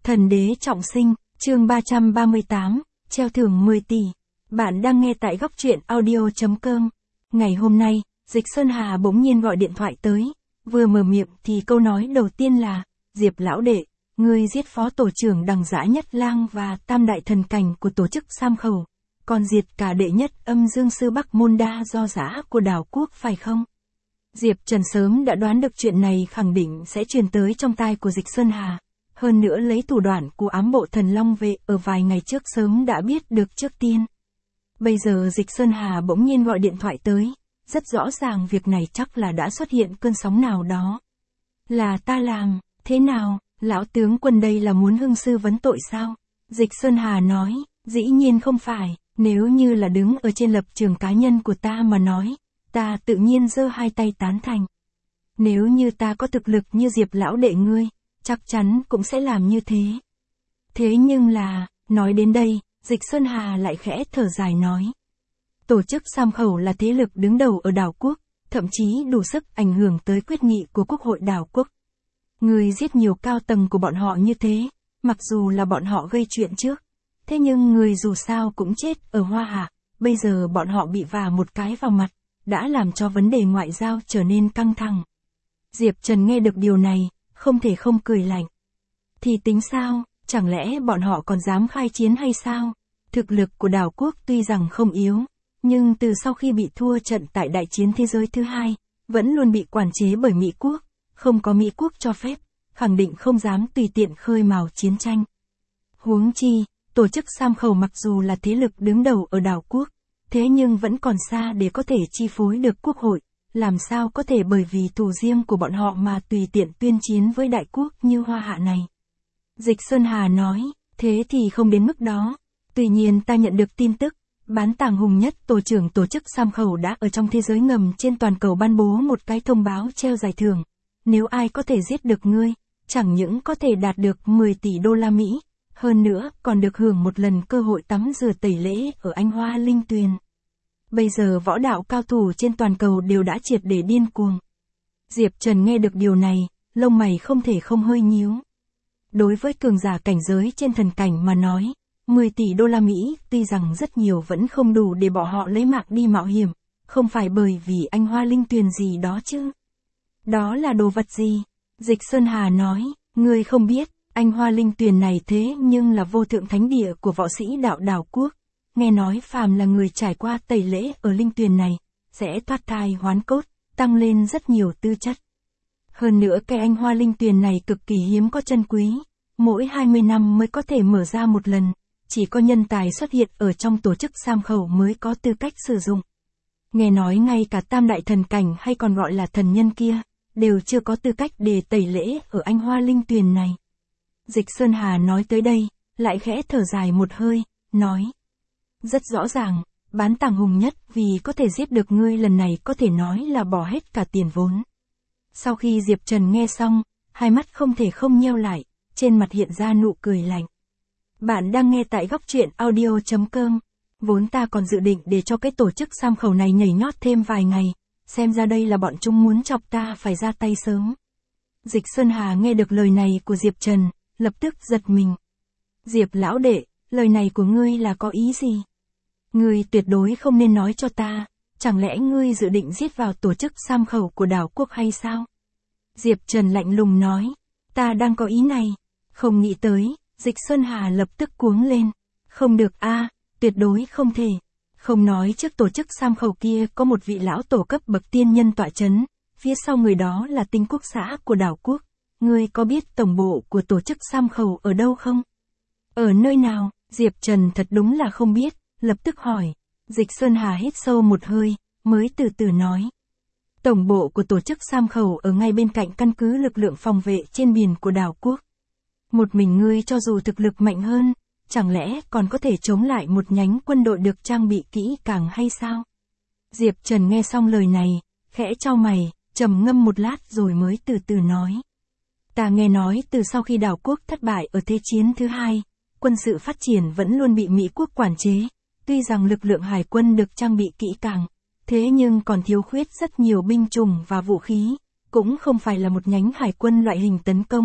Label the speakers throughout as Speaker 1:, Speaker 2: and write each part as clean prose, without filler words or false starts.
Speaker 1: Thần đế trọng sinh, chương 338, treo thưởng 10 tỷ. Bạn đang nghe tại góc truyện audio.com. Ngày hôm nay, Dịch Sơn Hà bỗng nhiên gọi điện thoại tới. Vừa mở miệng thì câu nói đầu tiên là, Diệp lão đệ, ngươi giết phó tổ trưởng Đằng Dã Nhất Lang và tam đại thần cảnh của tổ chức Sam Khẩu. Còn diệt cả đệ nhất âm dương sư Bắc Môn Đa do giã của đảo quốc phải không? Diệp Trần sớm đã đoán được chuyện này khẳng định sẽ truyền tới trong tai của Dịch Sơn Hà. Hơn nữa lấy thủ đoạn của ám bộ thần Long Vệ ở vài ngày trước sớm đã biết được trước tiên. Bây giờ Dịch Sơn Hà bỗng nhiên gọi điện thoại tới, rất rõ ràng việc này chắc là đã xuất hiện cơn sóng nào đó. Là ta làm, thế nào, lão tướng quân đây là muốn hưng sư vấn tội sao? Dịch Sơn Hà nói, dĩ nhiên không phải, nếu như là đứng ở trên lập trường cá nhân của ta mà nói, ta tự nhiên giơ hai tay tán thành. Nếu như ta có thực lực như Diệp lão đệ ngươi, chắc chắn cũng sẽ làm như thế. Thế nhưng là, nói đến đây, Dịch Sơn Hà lại khẽ thở dài nói. Tổ chức Sam Khẩu là thế lực đứng đầu ở đảo quốc, thậm chí đủ sức ảnh hưởng tới quyết nghị của quốc hội đảo quốc. Người giết nhiều cao tầng của bọn họ như thế, mặc dù là bọn họ gây chuyện trước, thế nhưng người dù sao cũng chết ở Hoa Hạ, bây giờ bọn họ bị vả một cái vào mặt, đã làm cho vấn đề ngoại giao trở nên căng thẳng. Diệp Trần nghe được điều này, không thể không cười lạnh. Thì tính sao, chẳng lẽ bọn họ còn dám khai chiến hay sao? Thực lực của đảo quốc tuy rằng không yếu, nhưng từ sau khi bị thua trận tại đại chiến thế giới thứ hai, vẫn luôn bị quản chế bởi Mỹ quốc, không có Mỹ quốc cho phép, khẳng định không dám tùy tiện khơi mào chiến tranh. Huống chi, tổ chức Sam Khẩu mặc dù là thế lực đứng đầu ở đảo quốc, thế nhưng vẫn còn xa để có thể chi phối được quốc hội, làm sao có thể bởi vì thù riêng của bọn họ mà tùy tiện tuyên chiến với đại quốc như Hoa Hạ này. Dịch Sơn Hà nói, thế thì không đến mức đó. Tuy nhiên ta nhận được tin tức, Bán Tàng Hùng Nhất tổ trưởng tổ chức Sam Khẩu đã ở trong thế giới ngầm trên toàn cầu ban bố một cái thông báo treo giải thưởng. Nếu ai có thể giết được ngươi, chẳng những có thể đạt được 10 tỷ đô la Mỹ, hơn nữa còn được hưởng một lần cơ hội tắm rửa tẩy lễ ở Anh Hoa Linh Tuyền. Bây giờ võ đạo cao thủ trên toàn cầu đều đã triệt để điên cuồng. Diệp Trần nghe được điều này, lông mày không thể không hơi nhíu. Đối với cường giả cảnh giới trên thần cảnh mà nói, 10 tỷ đô la Mỹ tuy rằng rất nhiều vẫn không đủ để bỏ họ lấy mạng đi mạo hiểm, không phải bởi vì Anh Hoa Linh Tuyền gì đó chứ. Đó là đồ vật gì? Dịch Sơn Hà nói, ngươi không biết, Anh Hoa Linh Tuyền này thế nhưng là vô thượng thánh địa của võ sĩ đạo đảo quốc. Nghe nói phàm là người trải qua tẩy lễ ở Linh Tuyền này, sẽ thoát thai hoán cốt, tăng lên rất nhiều tư chất. Hơn nữa cái Anh Hoa Linh Tuyền này cực kỳ hiếm có chân quý, mỗi 20 năm mới có thể mở ra một lần, chỉ có nhân tài xuất hiện ở trong tổ chức Sam Khẩu mới có tư cách sử dụng. Nghe nói ngay cả tam đại thần cảnh hay còn gọi là thần nhân kia, đều chưa có tư cách để tẩy lễ ở Anh Hoa Linh Tuyền này. Dịch Sơn Hà nói tới đây, lại khẽ thở dài một hơi, nói. Rất rõ ràng, Bán Tàng Hùng Nhất vì có thể giết được ngươi lần này có thể nói là bỏ hết cả tiền vốn. Sau khi Diệp Trần nghe xong, hai mắt không thể không nheo lại, trên mặt hiện ra nụ cười lạnh. Bạn đang nghe tại góc truyện audio.com. Vốn ta còn dự định để cho cái tổ chức Sam Khẩu này nhảy nhót thêm vài ngày, xem ra đây là bọn chúng muốn chọc ta phải ra tay sớm. Dịch Sơn Hà nghe được lời này của Diệp Trần, lập tức giật mình. Diệp lão đệ, lời này của ngươi là có ý gì? Ngươi tuyệt đối không nên nói cho ta, chẳng lẽ ngươi dự định giết vào tổ chức Sam Khẩu của đảo quốc hay sao? Diệp Trần lạnh lùng nói, ta đang có ý này, không nghĩ tới, Dịch Sơn Hà lập tức cuống lên. Không được a, tuyệt đối không thể. Không nói trước tổ chức Sam Khẩu kia có một vị lão tổ cấp bậc tiên nhân tọa chấn, phía sau người đó là Tinh Quốc xã của đảo quốc. Ngươi có biết tổng bộ của tổ chức Sam Khẩu ở đâu không? Ở nơi nào? Diệp Trần thật đúng là không biết, lập tức hỏi. Dịch Sơn Hà hít sâu một hơi, mới từ từ nói. Tổng bộ của tổ chức Sam Khẩu ở ngay bên cạnh căn cứ lực lượng phòng vệ trên biển của đảo quốc. Một mình ngươi cho dù thực lực mạnh hơn, chẳng lẽ còn có thể chống lại một nhánh quân đội được trang bị kỹ càng hay sao? Diệp Trần nghe xong lời này, khẽ chau mày, trầm ngâm một lát rồi mới từ từ nói. Ta nghe nói từ sau khi đảo quốc thất bại ở Thế chiến thứ hai, quân sự phát triển vẫn luôn bị Mỹ quốc quản chế, tuy rằng lực lượng hải quân được trang bị kỹ càng, thế nhưng còn thiếu khuyết rất nhiều binh chủng và vũ khí, cũng không phải là một nhánh hải quân loại hình tấn công.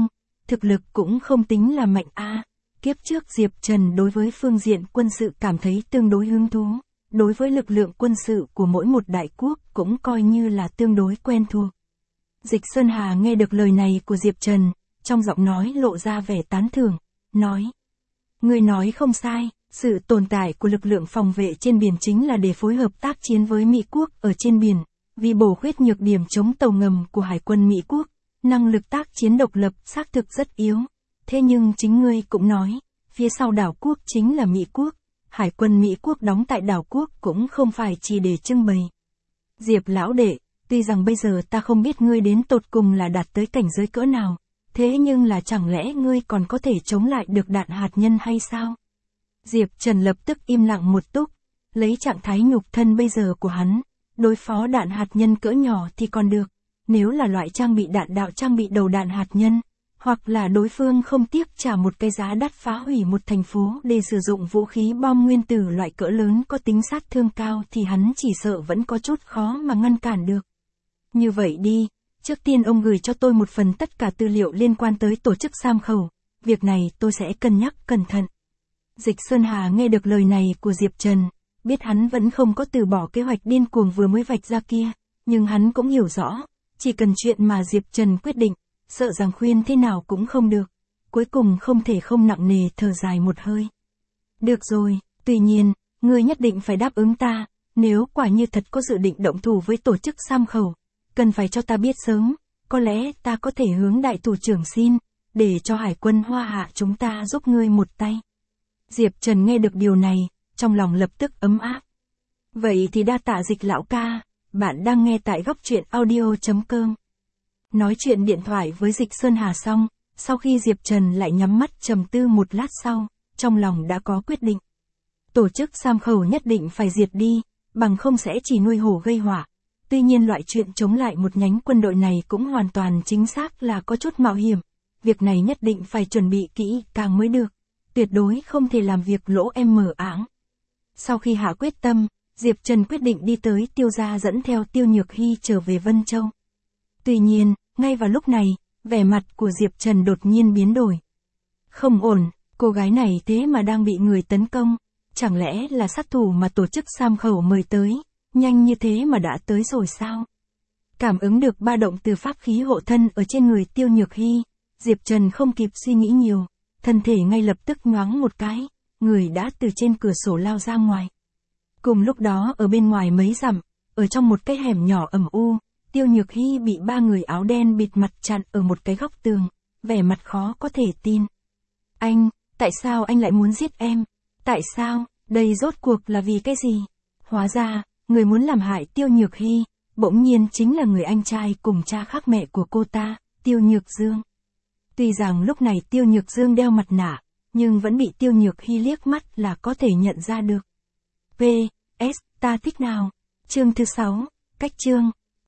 Speaker 1: thực lực cũng không tính là mạnh a. Kiếp trước Diệp Trần đối với phương diện quân sự cảm thấy tương đối hứng thú, đối với lực lượng quân sự của mỗi một đại quốc cũng coi như là tương đối quen thuộc. Dịch Sơn Hà nghe được lời này của Diệp Trần, trong giọng nói lộ ra vẻ tán thưởng, nói. Ngươi nói không sai, sự tồn tại của lực lượng phòng vệ trên biển chính là để phối hợp tác chiến với Mỹ quốc ở trên biển, vì bổ khuyết nhược điểm chống tàu ngầm của Hải quân Mỹ quốc, năng lực tác chiến độc lập xác thực rất yếu. Thế nhưng chính ngươi cũng nói, phía sau đảo quốc chính là Mỹ quốc, Hải quân Mỹ quốc đóng tại đảo quốc cũng không phải chỉ để trưng bày. Diệp lão đệ, tuy rằng bây giờ ta không biết ngươi đến tột cùng là đạt tới cảnh giới cỡ nào, thế nhưng là chẳng lẽ ngươi còn có thể chống lại được đạn hạt nhân hay sao? Diệp Trần lập tức im lặng một túc, lấy trạng thái nhục thân bây giờ của hắn, đối phó đạn hạt nhân cỡ nhỏ thì còn được, nếu là loại trang bị đạn đạo trang bị đầu đạn hạt nhân, hoặc là đối phương không tiếc trả một cái giá đắt phá hủy một thành phố để sử dụng vũ khí bom nguyên tử loại cỡ lớn có tính sát thương cao thì hắn chỉ sợ vẫn có chút khó mà ngăn cản được. Như vậy đi, trước tiên ông gửi cho tôi một phần tất cả tư liệu liên quan tới tổ chức Sam Khẩu, việc này tôi sẽ cân nhắc cẩn thận. Dịch Sơn Hà nghe được lời này của Diệp Trần, biết hắn vẫn không có từ bỏ kế hoạch điên cuồng vừa mới vạch ra kia, nhưng hắn cũng hiểu rõ, chỉ cần chuyện mà Diệp Trần quyết định, sợ rằng khuyên thế nào cũng không được, cuối cùng không thể không nặng nề thở dài một hơi. Được rồi, tuy nhiên, ngươi nhất định phải đáp ứng ta, nếu quả như thật có dự định động thủ với tổ chức Sam Khẩu, cần phải cho ta biết sớm, có lẽ ta có thể hướng đại thủ trưởng xin, để cho Hải quân Hoa Hạ chúng ta giúp ngươi một tay. Diệp Trần nghe được điều này, trong lòng lập tức ấm áp. Vậy thì đa tạ Dịch lão ca, bạn đang nghe tại góc truyện audio.com. Nói chuyện điện thoại với Dịch Sơn Hà xong, sau khi Diệp Trần lại nhắm mắt trầm tư một lát sau, trong lòng đã có quyết định. Tổ chức Sam Khẩu nhất định phải diệt đi, bằng không sẽ chỉ nuôi hổ gây họa. Tuy nhiên loại chuyện chống lại một nhánh quân đội này cũng hoàn toàn chính xác là có chút mạo hiểm. Việc này nhất định phải chuẩn bị kỹ càng mới được. Tuyệt đối không thể làm việc lỗ em mở áng. Sau khi hạ quyết tâm, Diệp Trần quyết định đi tới Tiêu gia dẫn theo Tiêu Nhược Hy trở về Vân Châu. Tuy nhiên, ngay vào lúc này, vẻ mặt của Diệp Trần đột nhiên biến đổi. Không ổn, cô gái này thế mà đang bị người tấn công. Chẳng lẽ là sát thủ mà tổ chức Sam Khẩu mời tới, nhanh như thế mà đã tới rồi sao? Cảm ứng được ba động từ pháp khí hộ thân ở trên người Tiêu Nhược Hy, Diệp Trần không kịp suy nghĩ nhiều, thân thể ngay lập tức nhoáng một cái, người đã từ trên cửa sổ lao ra ngoài. Cùng lúc đó ở bên ngoài mấy dặm, ở trong một cái hẻm nhỏ ẩm u, Tiêu Nhược Hy bị ba người áo đen bịt mặt chặn ở một cái góc tường, vẻ mặt khó có thể tin. Anh, tại sao anh lại muốn giết em? Tại sao, đây rốt cuộc là vì cái gì? Hóa ra, người muốn làm hại Tiêu Nhược Hy, bỗng nhiên chính là người anh trai cùng cha khác mẹ của cô ta, Tiêu Nhược Dương. Tuy rằng lúc này Tiêu Nhược Dương đeo mặt nạ, nhưng vẫn bị Tiêu Nhược Hy liếc mắt là có thể nhận ra được. V.S. Ta thích nào? Chương thứ 6, cách chương.